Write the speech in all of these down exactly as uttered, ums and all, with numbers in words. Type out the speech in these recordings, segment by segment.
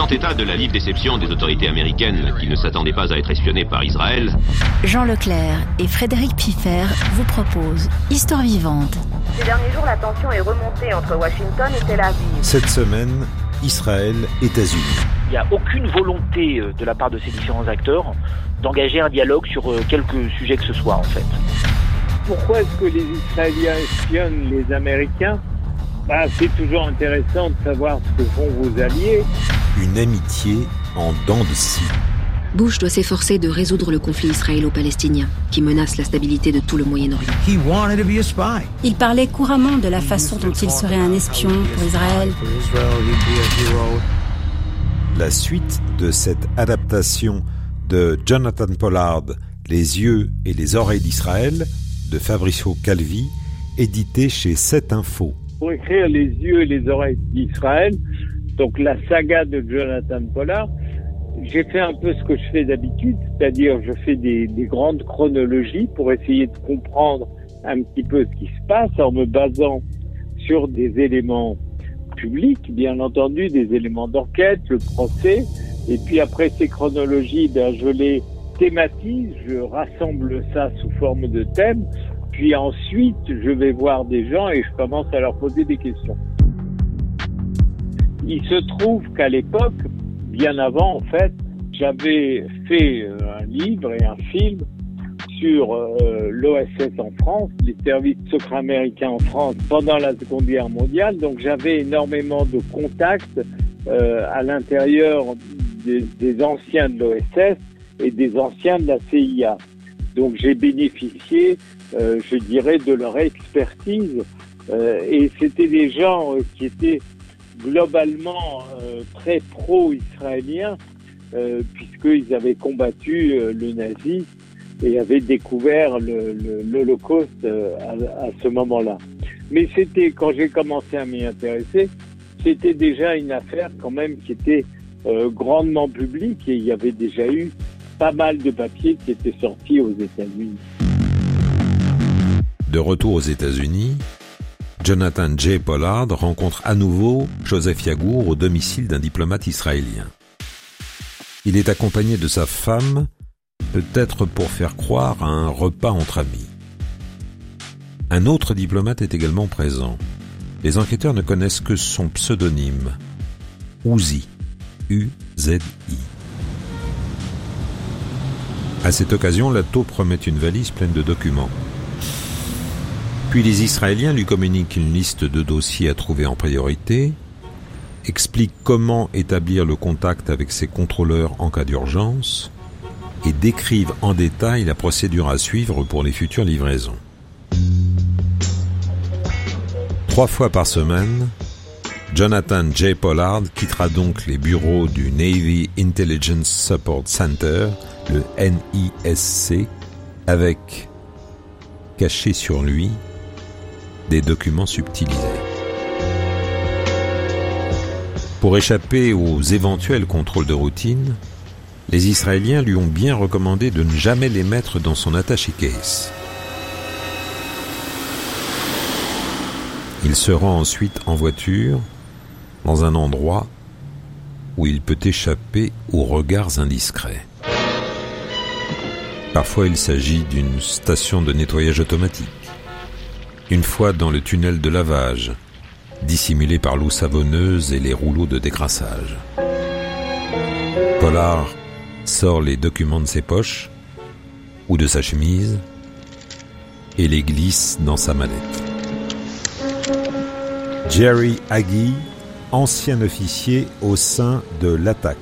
faisant état de la vive déception des autorités américaines qui ne s'attendaient pas à être espionnées par Israël, Jean Leclerc et Frédéric Piffer vous proposent Histoire vivante. Ces derniers jours, la tension est remontée entre Washington et Tel Aviv. Cette semaine, Israël, États-Unis. Il n'y a aucune volonté de la part de ces différents acteurs d'engager un dialogue sur quelque sujet que ce soit, en fait. Pourquoi est-ce que les Israéliens espionnent les Américains ? Bah, c'est toujours intéressant de savoir ce que font vos alliés. Une amitié en dents de scie. Bush doit s'efforcer de résoudre le conflit israélo-palestinien, qui menace la stabilité de tout le Moyen-Orient. Il parlait couramment de la façon dont il serait un espion pour Israël. La suite de cette adaptation de Jonathan Pollard, Les yeux et les oreilles d'Israël, de Fabrizio Calvi, édité chez sept info. Pour écrire Les yeux et les oreilles d'Israël, donc la saga de Jonathan Pollard, j'ai fait un peu ce que je fais d'habitude, c'est-à-dire je fais des, des grandes chronologies pour essayer de comprendre un petit peu ce qui se passe en me basant sur des éléments publics, bien entendu, des éléments d'enquête, le procès, et puis après ces chronologies, ben, je les thématise, je rassemble ça sous forme de thèmes, puis ensuite je vais voir des gens et je commence à leur poser des questions. Il se trouve qu'à l'époque, bien avant en fait, j'avais fait un livre et un film sur euh, l'O S S en France, les services secrets américains en France pendant la Seconde Guerre mondiale, donc j'avais énormément de contacts euh, à l'intérieur des, des anciens de l'O S S et des anciens de la C I A. Donc j'ai bénéficié, euh, je dirais, de leur expertise euh, et c'était des gens euh, qui étaient globalement euh, très pro-israéliens euh, puisqu'ils avaient combattu euh, le nazisme et avaient découvert le, le, l'Holocauste euh, à, à ce moment-là. Mais c'était, quand j'ai commencé à m'y intéresser, c'était déjà une affaire quand même qui était euh, grandement publique et il y avait déjà eu pas mal de papiers qui étaient sortis aux États-Unis. De retour aux États-Unis, Jonathan J. Pollard rencontre à nouveau Joseph Yagour au domicile d'un diplomate israélien. Il est accompagné de sa femme, peut-être pour faire croire à un repas entre amis. Un autre diplomate est également présent. Les enquêteurs ne connaissent que son pseudonyme, Uzi, U Z I. À cette occasion, la taupe remet une valise pleine de documents. Puis les Israéliens lui communiquent une liste de dossiers à trouver en priorité, expliquent comment établir le contact avec ses contrôleurs en cas d'urgence et décrivent en détail la procédure à suivre pour les futures livraisons. Trois fois par semaine, Jonathan J. Pollard quittera donc les bureaux du Navy Intelligence Support Center, le N I S C, avec, cachés sur lui, des documents subtilisés. Pour échapper aux éventuels contrôles de routine, les Israéliens lui ont bien recommandé de ne jamais les mettre dans son attaché case. Il se rend ensuite en voiture dans un endroit où il peut échapper aux regards indiscrets. Parfois, il s'agit d'une station de nettoyage automatique. Une fois dans le tunnel de lavage, dissimulé par l'eau savonneuse et les rouleaux de décrassage. Pollard sort les documents de ses poches ou de sa chemise et les glisse dans sa mallette. Jerry Hagee, ancien officier au sein de l'attaque.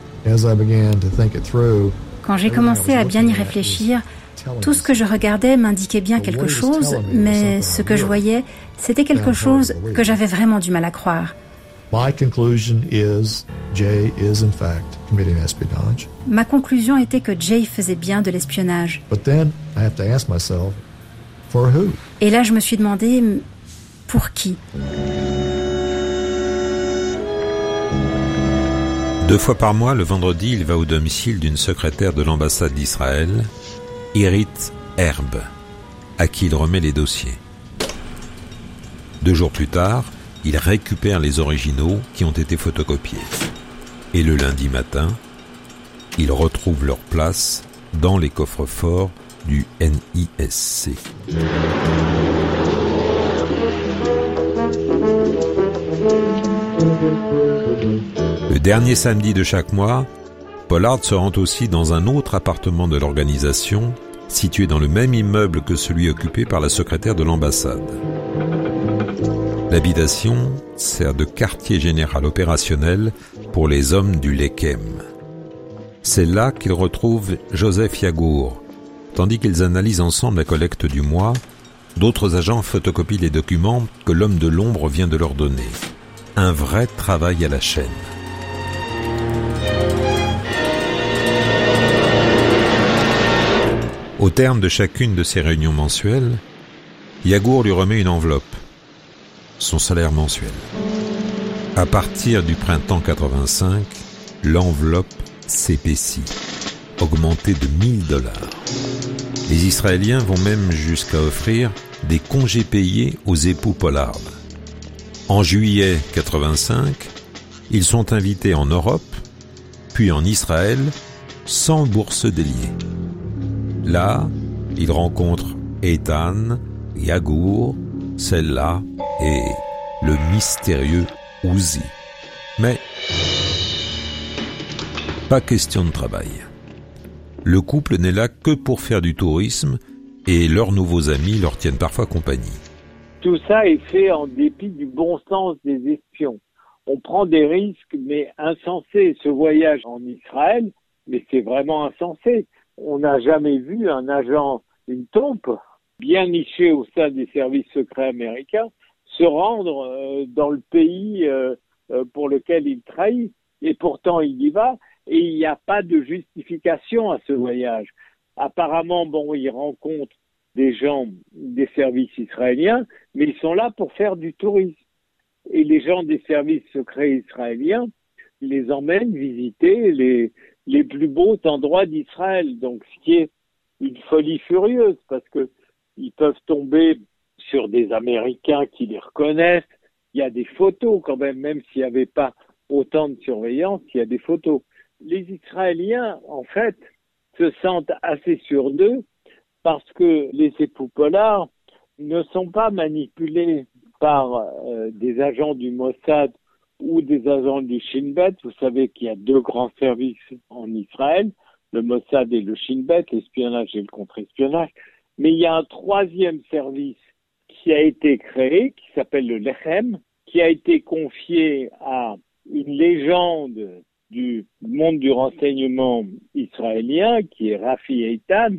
Quand j'ai commencé à bien y réfléchir, tout ce que je regardais m'indiquait bien quelque chose, mais ce que je voyais, c'était quelque chose que j'avais vraiment du mal à croire. Ma conclusion était que Jay faisait bien de l'espionnage. Et là, je me suis demandé, pour qui ? Deux fois par mois, le vendredi, il va au domicile d'une secrétaire de l'ambassade d'Israël, Irit Herb, à qui il remet les dossiers. Deux jours plus tard, il récupère les originaux qui ont été photocopiés. Et le lundi matin, ils retrouvent leur place dans les coffres-forts du N I S C. Le dernier samedi de chaque mois, Pollard se rend aussi dans un autre appartement de l'organisation, situé dans le même immeuble que celui occupé par la secrétaire de l'ambassade. L'habitation sert de quartier général opérationnel pour les hommes du Lekem. C'est là qu'ils retrouvent Joseph Yagour. Tandis qu'ils analysent ensemble la collecte du mois, d'autres agents photocopient les documents que l'homme de l'ombre vient de leur donner. Un vrai travail à la chaîne. Au terme de chacune de ces réunions mensuelles, Yagour lui remet une enveloppe, son salaire mensuel. À partir du printemps quatre-vingt-cinq, l'enveloppe s'épaissit, augmentée de mille dollars. Les Israéliens vont même jusqu'à offrir des congés payés aux époux Pollard. En juillet quatre-vingt-cinq, ils sont invités en Europe, puis en Israël, sans bourse déliée. Là, ils rencontrent Eitan, Yagour, Sella et le mystérieux Uzi. Mais pas question de travail. Le couple n'est là que pour faire du tourisme et leurs nouveaux amis leur tiennent parfois compagnie. Tout ça est fait en dépit du bon sens des espions. On prend des risques, mais insensés. Ce voyage en Israël, mais c'est vraiment insensé. On n'a jamais vu un agent, une tombe, bien niché au sein des services secrets américains, se rendre euh, dans le pays euh, euh, pour lequel il trahit. Et pourtant, il y va, et il n'y a pas de justification à ce voyage. Apparemment, bon, il rencontre des gens des services israéliens, mais ils sont là pour faire du tourisme. Et les gens des services secrets israéliens les emmènent visiter les, les plus beaux endroits d'Israël. Donc, ce qui est une folie furieuse, parce que ils peuvent tomber sur des Américains qui les reconnaissent. Il y a des photos quand même, même s'il n'y avait pas autant de surveillance, il y a des photos. Les Israéliens, en fait, se sentent assez sûrs d'eux parce que les époux Pollard ne sont pas manipulés par euh, des agents du Mossad ou des agents du Shin Bet. Vous savez qu'il y a deux grands services en Israël, le Mossad et le Shin Bet, l'espionnage et le contre-espionnage. Mais il y a un troisième service qui a été créé, qui s'appelle le Lechem, qui a été confié à une légende du monde du renseignement israélien, qui est Rafi Eitan,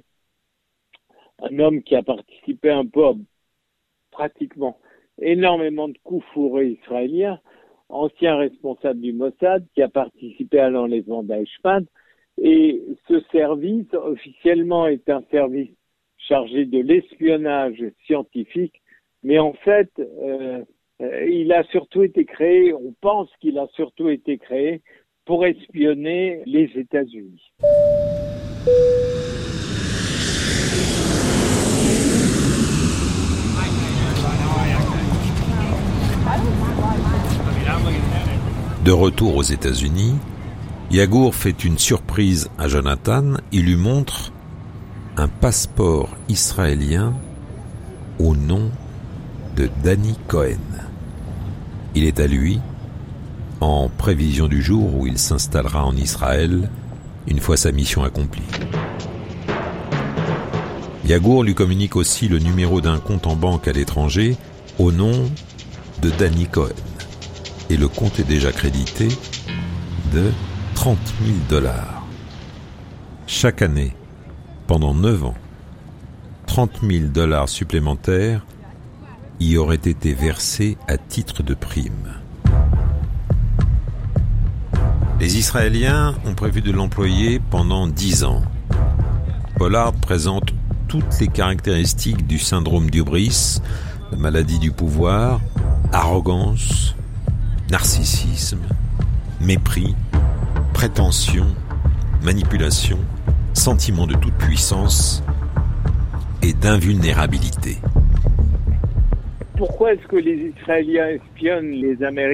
un homme qui a participé un peu à pratiquement énormément de coups fourrés israéliens, ancien responsable du Mossad, qui a participé à l'enlèvement d'Eichmann. Et ce service, officiellement, est un service chargé de l'espionnage scientifique, mais en fait, euh, euh, il a surtout été créé, on pense qu'il a surtout été créé pour espionner les États-Unis. De retour aux États-Unis, Yagour fait une surprise à Jonathan. Il lui montre un passeport israélien au nom de Danny Cohen. Il est à lui, en prévision du jour où il s'installera en Israël, une fois sa mission accomplie. Yagour lui communique aussi le numéro d'un compte en banque à l'étranger au nom de Danny Cohen. Et le compte est déjà crédité de trente mille dollars. Chaque année, pendant neuf ans, trente mille dollars supplémentaires y auraient été versés à titre de prime. Les Israéliens ont prévu de l'employer pendant dix ans. Pollard présente toutes les caractéristiques du syndrome d'Hubris, la maladie du pouvoir, arrogance, narcissisme, mépris, prétention, manipulation, sentiment de toute puissance et d'invulnérabilité. Pourquoi est-ce que les Israéliens espionnent les Américains ?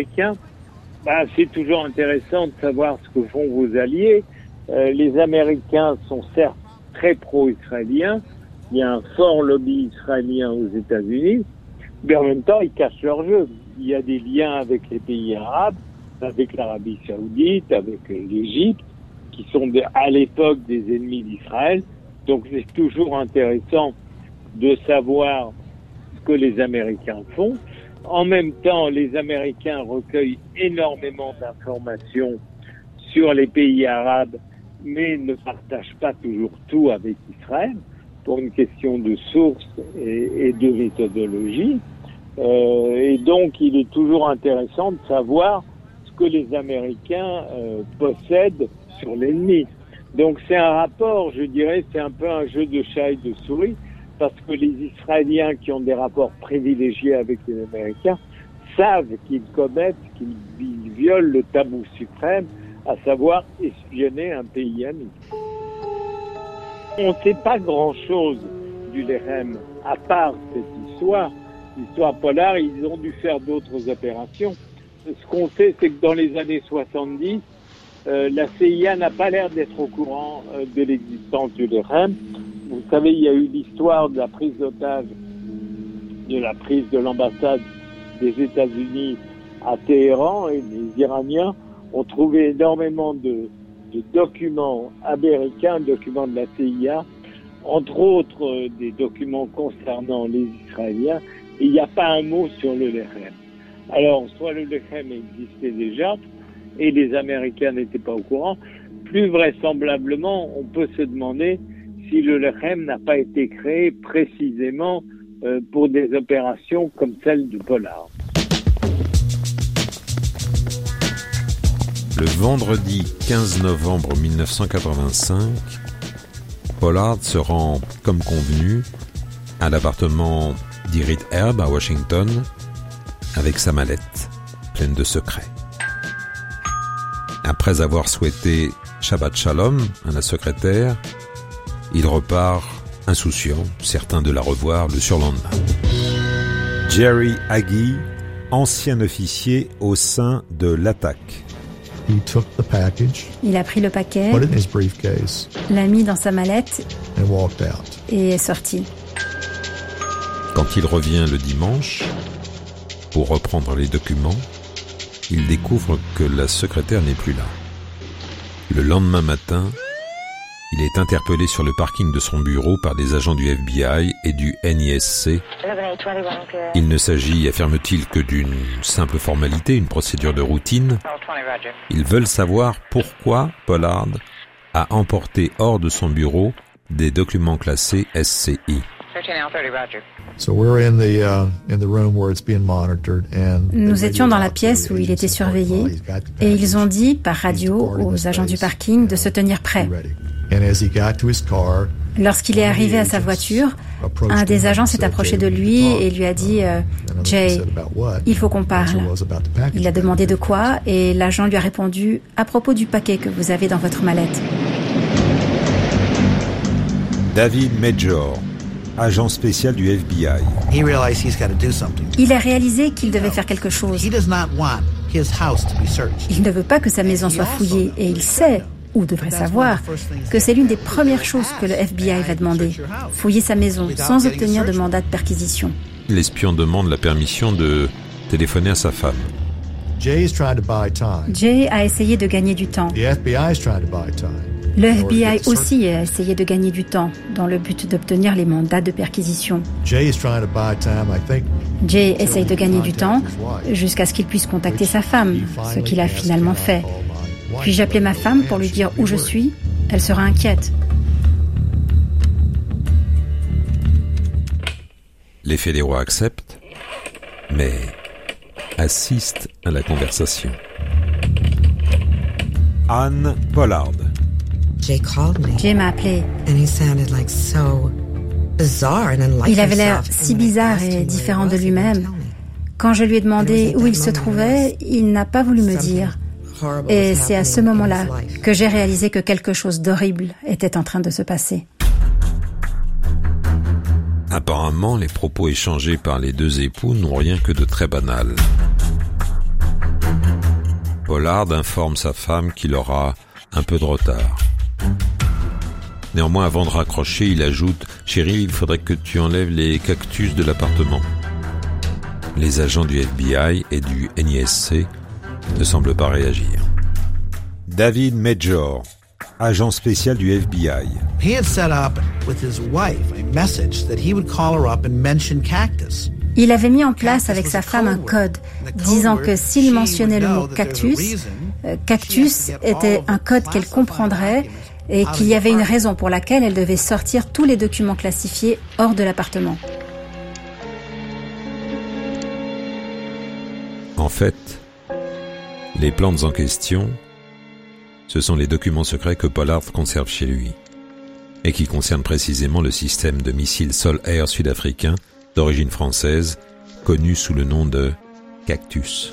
bah, c'est toujours intéressant de savoir ce que font vos alliés. Euh, les Américains sont certes très pro-israéliens. Il y a un fort lobby israélien aux États-Unis, mais en même temps, ils cachent leur jeu. Il y a des liens avec les pays arabes, avec l'Arabie Saoudite, avec l'Égypte, qui sont de, à l'époque des ennemis d'Israël. Donc c'est toujours intéressant de savoir ce que les Américains font. En même temps, les Américains recueillent énormément d'informations sur les pays arabes, mais ne partagent pas toujours tout avec Israël pour une question de source et, et de méthodologie. Euh, et donc, il est toujours intéressant de savoir ce que les Américains euh, possèdent sur l'ennemi. Donc, c'est un rapport, je dirais, c'est un peu un jeu de chat et de souris, parce que les Israéliens qui ont des rapports privilégiés avec les Américains savent qu'ils commettent, qu'ils violent le tabou suprême, à savoir espionner un pays ami. On ne sait pas grand-chose du Lechem, à part cette histoire. L'histoire polaire, ils ont dû faire d'autres opérations. Ce qu'on sait, c'est que dans les années soixante-dix, euh, la C I A n'a pas l'air d'être au courant euh, de l'existence du Lechem. Vous savez, il y a eu l'histoire de la prise d'otage, de la prise de l'ambassade des États-Unis à Téhéran, et les Iraniens ont trouvé énormément de, de documents américains, documents de la C I A, entre autres euh, des documents concernant les Israéliens, et il n'y a pas un mot sur le Lechem. Alors, soit le Lechem existait déjà, et les Américains n'étaient pas au courant, plus vraisemblablement, on peut se demander si le Lechem n'a pas été créé précisément euh, pour des opérations comme celle du Pollard. Le vendredi quinze novembre mille neuf cent quatre-vingt-cinq, Pollard se rend, comme convenu, à l'appartement d'Irit Erb à Washington, avec sa mallette pleine de secrets. Après avoir souhaité Shabbat Shalom à la secrétaire, il repart insouciant, certain de la revoir le surlendemain. Jerry Hagee, ancien officier au sein de l'attaque. He took the package, il a pris le paquet, put it in his briefcase, l'a mis dans sa mallette and walked out. Et est sorti. Quand il revient le dimanche, pour reprendre les documents, il découvre que la secrétaire n'est plus là. Le lendemain matin, il est interpellé sur le parking de son bureau par des agents du F B I et du N I S C. Il ne s'agit, affirme-t-il, que d'une simple formalité, une procédure de routine. Ils veulent savoir pourquoi Pollard a emporté hors de son bureau des documents classés S C I. Nous étions dans la pièce où il était surveillé et ils ont dit par radio aux agents du parking de se tenir prêts. Lorsqu'il est arrivé à sa voiture, un des agents s'est approché de lui et lui a dit euh, « Jay, il faut qu'on parle ». Il a demandé de quoi et l'agent lui a répondu « À propos du paquet que vous avez dans votre mallette ». David Major, agent spécial du F B I. Il a réalisé qu'il devait faire quelque chose. Il ne veut pas que sa maison soit fouillée et il sait, ou devrait savoir, que c'est l'une des premières choses que le F B I va demander, fouiller sa maison sans obtenir de mandat de perquisition. L'espion demande la permission de téléphoner à sa femme. Jay a essayé de gagner du temps. Le F B I aussi a essayé de gagner du temps dans le but d'obtenir les mandats de perquisition. Jay essaye de gagner du temps jusqu'à ce qu'il puisse contacter sa femme, ce qu'il a finalement fait. Puis-je appeler ma femme pour lui dire où je suis ? Elle sera inquiète. Les fédéraux acceptent, mais assistent à la conversation. Anne Pollard. Jay m'a appelé. Il avait l'air si bizarre et différent de lui-même. Quand je lui ai demandé où il se trouvait, il n'a pas voulu me dire. Et c'est à ce moment-là que j'ai réalisé que quelque chose d'horrible était en train de se passer. Apparemment, les propos échangés par les deux époux n'ont rien que de très banal. Pollard informe sa femme qu'il aura un peu de retard. Néanmoins, avant de raccrocher, il ajoute « Chérie, il faudrait que tu enlèves les cactus de l'appartement. » Les agents du F B I et du N I S C ne semblent pas réagir. David Major, agent spécial du F B I. He had set up with his wife a message that he would call her up and mention cactus. Il avait mis en place avec sa femme un code disant que s'il mentionnait le mot cactus, euh, cactus était un code qu'elle comprendrait et qu'il y avait une raison pour laquelle elle devait sortir tous les documents classifiés hors de l'appartement. En fait, les plantes en question, ce sont les documents secrets que Pollard conserve chez lui et qui concernent précisément le système de missiles sol-air sud-africain d'origine française, connu sous le nom de Cactus.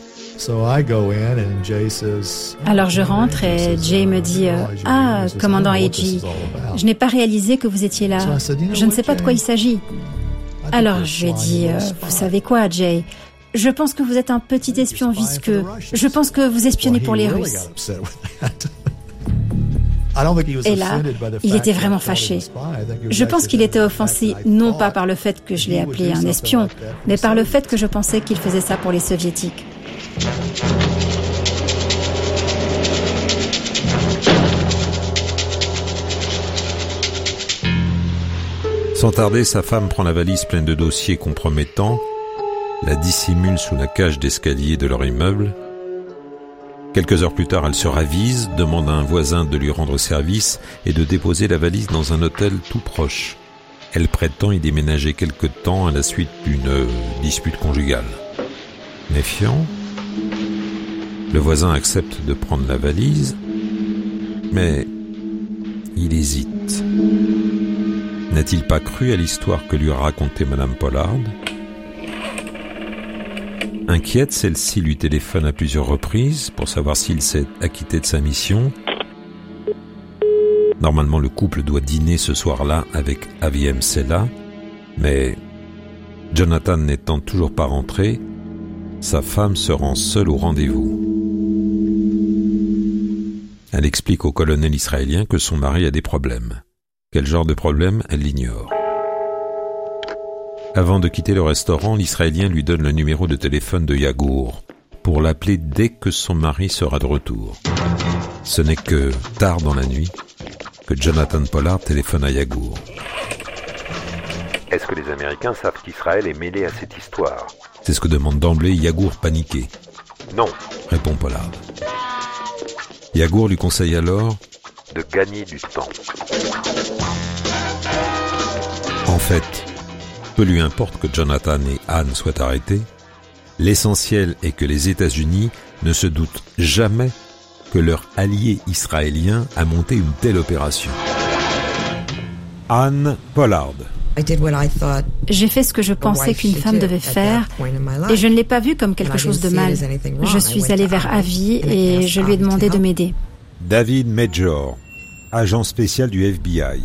Alors je rentre et Jay me dit euh, « Ah, commandant A G, je n'ai pas réalisé que vous étiez là. Je ne sais pas de quoi il s'agit. » Alors je lui ai dit euh, « Vous savez quoi, Jay ? Je pense que vous êtes un petit espion visqueux. Je pense que vous espionnez pour les Russes. » Et là, il était vraiment fâché. Je pense qu'il était offensé non pas par le fait que je l'ai appelé un espion, mais par le fait que je pensais qu'il faisait ça pour les soviétiques. Sans tarder, sa femme prend la valise pleine de dossiers compromettants, la dissimule sous la cage d'escalier de leur immeuble. Quelques heures plus tard, elle se ravise, demande à un voisin de lui rendre service et de déposer la valise dans un hôtel tout proche. Elle prétend y déménager quelque temps à la suite d'une euh, dispute conjugale. Méfiant, le voisin accepte de prendre la valise, mais il hésite. N'a-t-il pas cru à l'histoire que lui a racontée Madame Pollard ? Inquiète, celle-ci lui téléphone à plusieurs reprises pour savoir s'il s'est acquitté de sa mission. Normalement, le couple doit dîner ce soir-là avec Aviem Sella, mais Jonathan n'étant toujours pas rentré, sa femme se rend seule au rendez-vous. Elle explique au colonel israélien que son mari a des problèmes. Quel genre de problème, elle l'ignore. Avant de quitter le restaurant, l'Israélien lui donne le numéro de téléphone de Yagour pour l'appeler dès que son mari sera de retour. Ce n'est que tard dans la nuit que Jonathan Pollard téléphone à Yagour. Est-ce que les Américains savent qu'Israël est mêlé à cette histoire ? C'est ce que demande d'emblée Yagour paniqué. Non, répond Pollard. Yagour lui conseille alors de gagner du temps. En fait, peu lui importe que Jonathan et Anne soient arrêtés, l'essentiel est que les États-Unis ne se doutent jamais que leur allié israélien a monté une telle opération. Anne Pollard. J'ai fait ce que je pensais qu'une femme devait faire et je ne l'ai pas vu comme quelque chose de mal. Je suis allée vers Avi et je lui ai demandé de m'aider. David Major, agent spécial du F B I.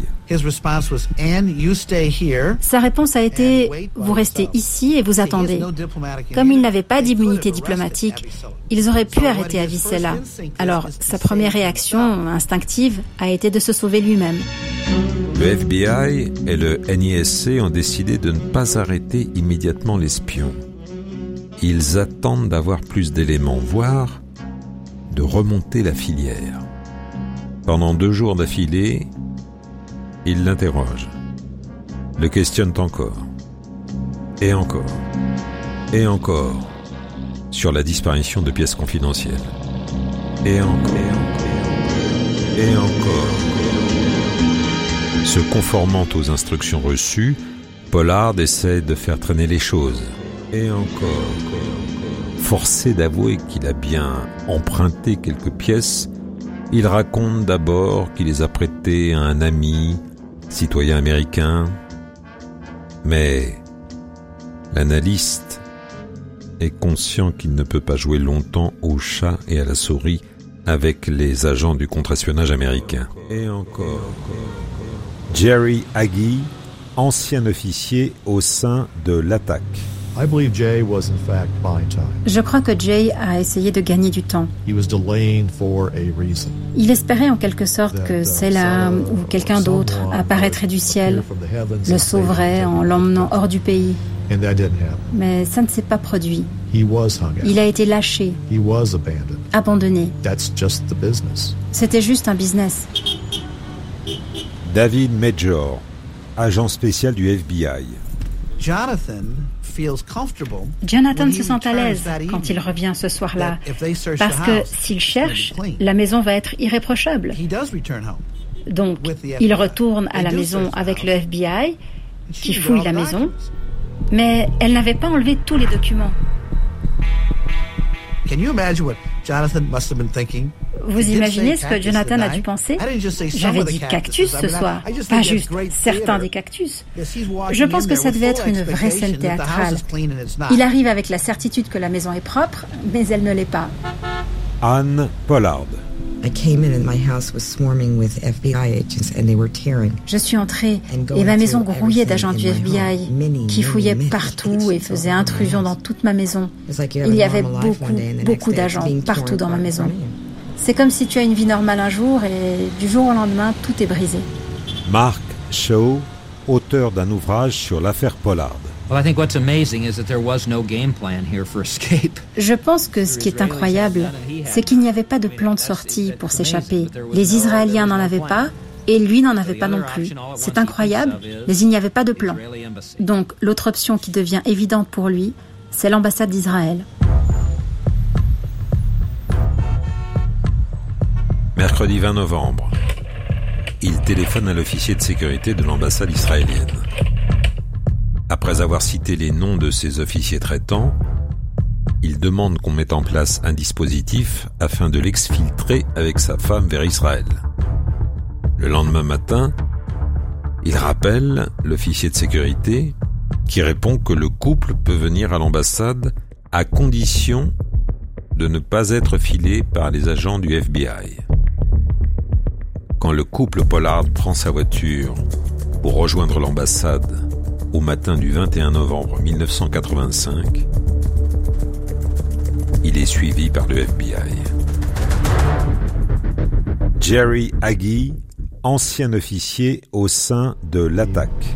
Sa réponse a été « Vous restez ici et vous attendez ». Comme il n'avait pas d'immunité diplomatique, ils auraient pu arrêter Avi Sella. Alors, sa première réaction, instinctive, a été de se sauver lui-même. Le F B I et le N I S C ont décidé de ne pas arrêter immédiatement l'espion. Ils attendent d'avoir plus d'éléments, voire de remonter la filière. Pendant deux jours d'affilée, ils l'interrogent, le questionnent encore, et encore, et encore, sur la disparition de pièces confidentielles. Et encore, et encore. Se conformant aux instructions reçues, Pollard essaie de faire traîner les choses. Et encore, forcé d'avouer qu'il a bien emprunté quelques pièces, il raconte d'abord qu'il les a prêtées à un ami, citoyen américain. Mais l'analyste est conscient qu'il ne peut pas jouer longtemps au chat et à la souris avec les agents du contre-espionnage américain. Et encore. Jerry Agee, ancien officier au sein de l'attaque. I believe Jay was in fact buying time. Je crois que Jay a essayé de gagner du temps. He was delaying for a reason. Il espérait en quelque sorte que Salah ou quelqu'un d'autre apparaîtrait du ciel, le sauverait en l'emmenant hors du pays. And that didn't happen. Mais ça ne s'est pas produit. He was hung out. Il a été lâché, He was abandoned. abandonné. That's just the business. C'était juste un business. David Major, agent spécial du F B I. Jonathan feels comfortable. Jonathan se sent à l'aise quand il revient ce soir-là, parce que s'il cherche, la maison va être irréprochable. Donc, il retourne à la maison avec le F B I, qui fouille la maison, mais elle n'avait pas enlevé tous les documents. Can you imagine what Jonathan must have been thinking? Vous imaginez ce que Jonathan a dû penser? J'avais dit cactus ce soir, pas juste certains des cactus. Je pense que ça devait être une vraie scène théâtrale. Il arrive avec la certitude que la maison est propre, mais elle ne l'est pas. Anne Pollard. Je suis entrée et ma maison grouillait d'agents du F B I qui fouillaient partout et faisaient intrusion dans toute ma maison. Il y avait beaucoup, beaucoup d'agents partout dans ma maison. C'est comme si tu as une vie normale un jour et du jour au lendemain, tout est brisé. Mark Shaw, auteur d'un ouvrage sur l'affaire Pollard. Je pense que ce qui est incroyable, c'est qu'il n'y avait pas de plan de sortie pour s'échapper. Les Israéliens n'en avaient pas et lui n'en avait pas non plus. C'est incroyable, mais il n'y avait pas de plan. Donc l'autre option qui devient évidente pour lui, c'est l'ambassade d'Israël. Mercredi vingt novembre, il téléphone à l'officier de sécurité de l'ambassade israélienne. Après avoir cité les noms de ses officiers traitants, il demande qu'on mette en place un dispositif afin de l'exfiltrer avec sa femme vers Israël. Le lendemain matin, il rappelle l'officier de sécurité qui répond que le couple peut venir à l'ambassade à condition de ne pas être filé par les agents du F B I. Quand le couple Pollard prend sa voiture pour rejoindre l'ambassade au matin du vingt et un novembre mille neuf cent quatre-vingt-cinq, il est suivi par le F B I. Jerry Agee, ancien officier au sein de l'attaque.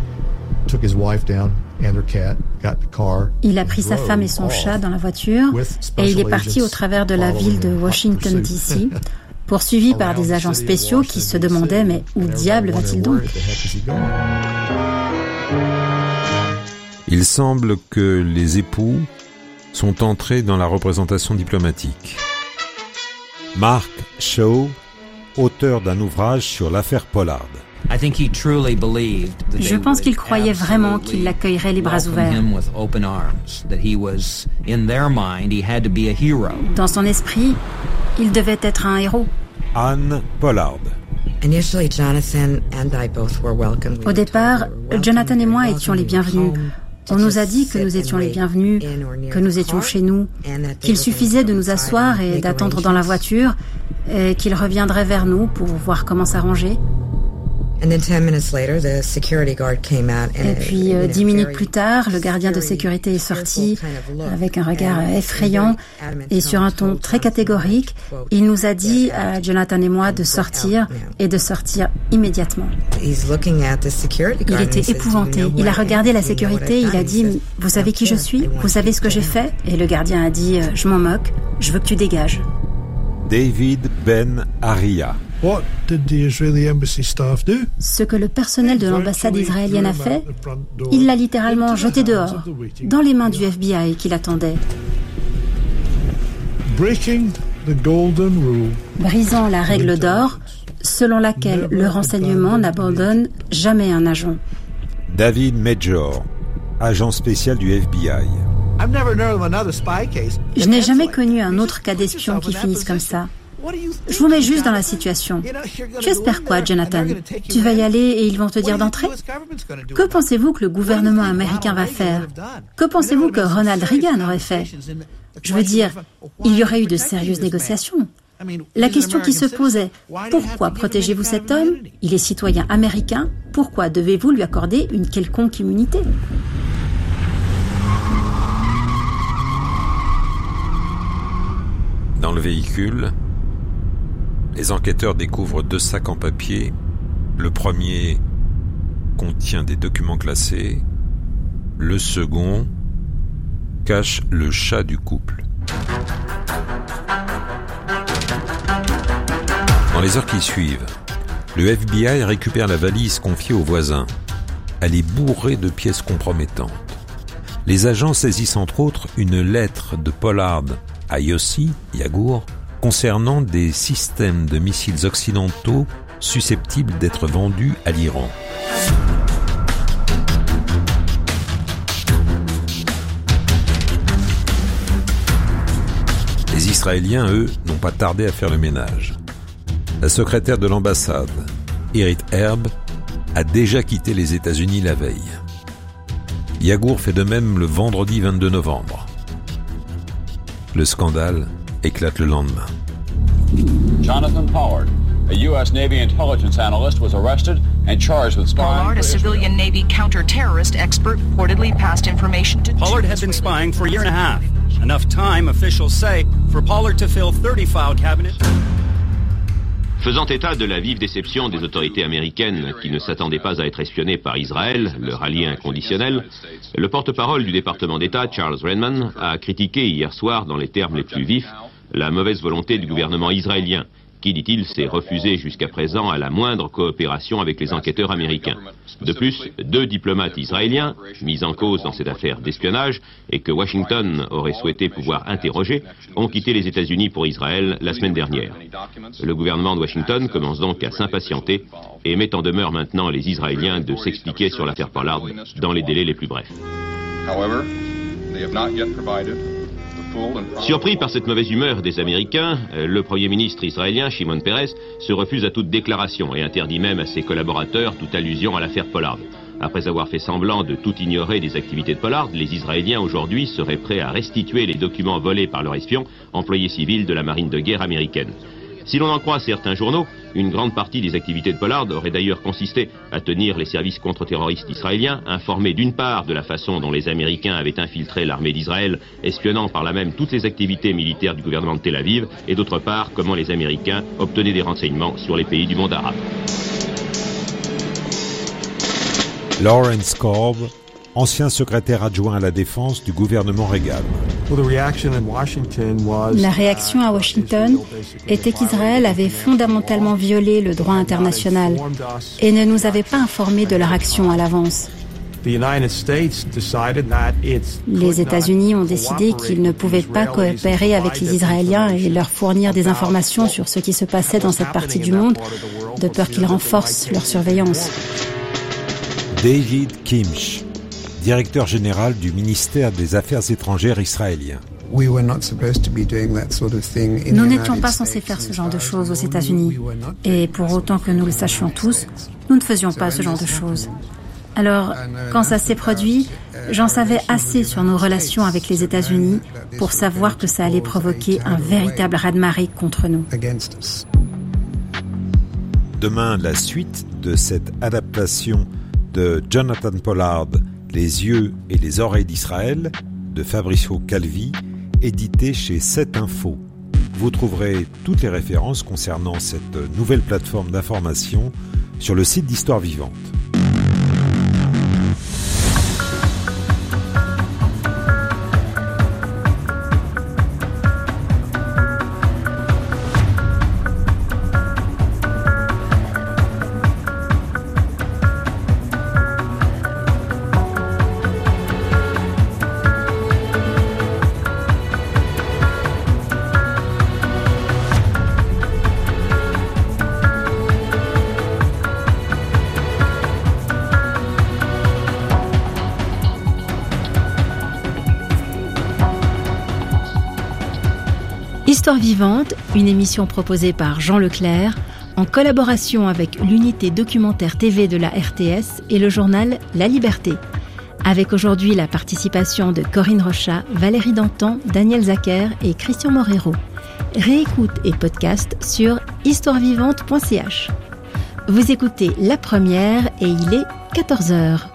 Il a pris sa femme et son chat dans la voiture et il est parti au travers de la ville de Washington D C, poursuivi par des agents spéciaux qui se demandaient « mais où diable va-t-il donc ?» Il semble que les époux sont entrés dans la représentation diplomatique. Mark Shaw, auteur d'un ouvrage sur l'affaire Pollard. Je pense qu'il croyait vraiment qu'il l'accueillerait les bras ouverts. Dans son esprit, il devait être un héros. Anne Pollard. Au départ, Jonathan et moi étions les bienvenus. On nous a dit que nous étions les bienvenus, que nous étions chez nous, qu'il suffisait de nous asseoir et d'attendre dans la voiture, et qu'il reviendrait vers nous pour voir comment s'arranger. Et puis, euh, dix minutes plus tard, le gardien de sécurité est sorti avec un regard effrayant et sur un ton très catégorique. Il nous a dit à Jonathan et moi de sortir et de sortir immédiatement. Il était épouvanté. Il a regardé la sécurité, il a dit « Vous savez qui je suis ? Vous savez ce que j'ai fait ?» Et le gardien a dit « Je m'en moque, je veux que tu dégages. » David Ben Aria. Ce que le personnel de l'ambassade israélienne a fait, il l'a littéralement jeté dehors, dans les mains du F B I qui l'attendait. Brisant la règle d'or, selon laquelle le renseignement n'abandonne jamais un agent. David Major, agent spécial du F B I. Je n'ai jamais connu un autre cas d'espion qui finisse comme ça. Je vous mets juste dans la situation. Tu espères quoi, Jonathan ? Tu vas y aller et ils vont te dire d'entrer ? Que pensez-vous que le gouvernement américain va faire ? Que pensez-vous que Ronald Reagan aurait fait ? Je veux dire, il y aurait eu de sérieuses négociations. La question qui se posait, pourquoi protégez-vous cet homme ? Il est citoyen américain, pourquoi devez-vous lui accorder une quelconque immunité ? le véhicule, les enquêteurs découvrent deux sacs en papier. Le premier contient des documents classés. Le second cache le chat du couple. Dans les heures qui suivent, le F B I récupère la valise confiée aux voisins. Elle est bourrée de pièces compromettantes. Les agents saisissent entre autres une lettre de Pollard à Yossi, Yagour, concernant des systèmes de missiles occidentaux susceptibles d'être vendus à l'Iran. Les Israéliens, eux, n'ont pas tardé à faire le ménage. La secrétaire de l'ambassade, Irit Herb, a déjà quitté les États-Unis la veille. Yagour fait de même le vendredi vingt-deux novembre. Le scandale éclate le lendemain. Jonathan Pollard, a U S Navy intelligence analyst, was arrested and charged with spying. Pollard, a civilian Navy counter-terrorist expert, reportedly passed information to... Pollard had been spying for a year and a half. Enough time, officials say, for Pollard to fill thirty file cabinets. Faisant état de la vive déception des autorités américaines qui ne s'attendaient pas à être espionnées par Israël, leur allié inconditionnel, le porte-parole du département d'État, Charles Redman, a critiqué hier soir, dans les termes les plus vifs, la mauvaise volonté du gouvernement israélien, qui, dit-il, s'est refusé jusqu'à présent à la moindre coopération avec les enquêteurs américains. De plus, deux diplomates israéliens, mis en cause dans cette affaire d'espionnage et que Washington aurait souhaité pouvoir interroger, ont quitté les États-Unis pour Israël la semaine dernière. Le gouvernement de Washington commence donc à s'impatienter et met en demeure maintenant les Israéliens de s'expliquer sur l'affaire Pollard dans les délais les plus brefs. Surpris par cette mauvaise humeur des Américains, le Premier ministre israélien, Shimon Peres, se refuse à toute déclaration et interdit même à ses collaborateurs toute allusion à l'affaire Pollard. Après avoir fait semblant de tout ignorer des activités de Pollard, les Israéliens aujourd'hui seraient prêts à restituer les documents volés par leur espion, employé civil de la marine de guerre américaine. Si l'on en croit certains journaux, une grande partie des activités de Pollard aurait d'ailleurs consisté à tenir les services contre-terroristes israéliens informés d'une part de la façon dont les Américains avaient infiltré l'armée d'Israël, espionnant par là même toutes les activités militaires du gouvernement de Tel Aviv, et d'autre part comment les Américains obtenaient des renseignements sur les pays du monde arabe. Lawrence Korb, ancien secrétaire adjoint à la défense du gouvernement Reagan. La réaction à Washington était qu'Israël avait fondamentalement violé le droit international et ne nous avait pas informés de leur action à l'avance. Les États-Unis ont décidé qu'ils ne pouvaient pas coopérer avec les Israéliens et leur fournir des informations sur ce qui se passait dans cette partie du monde, de peur qu'ils renforcent leur surveillance. David Kimch, directeur général du ministère des Affaires étrangères israélien. Nous n'étions pas censés faire ce genre de choses aux États-Unis. Et pour autant que nous le sachions tous, nous ne faisions pas ce genre de choses. Alors, quand ça s'est produit, j'en savais assez sur nos relations avec les États-Unis pour savoir que ça allait provoquer un véritable raz-de-marée contre nous. Demain, la suite de cette adaptation de Jonathan Pollard, Les yeux et les oreilles d'Israël, de Fabrizio Calvi, édité chez sept info. Vous trouverez toutes les références concernant cette nouvelle plateforme d'information sur le site d'Histoire Vivante. Histoire vivante, une émission proposée par Jean Leclerc, en collaboration avec l'unité documentaire T V de la R T S et le journal La Liberté. Avec aujourd'hui la participation de Corinne Rochat, Valérie Dantan, Daniel Zacher et Christian Morero. Réécoute et podcast sur histoire vivante point c h. Vous écoutez La Première et il est quatorze heures.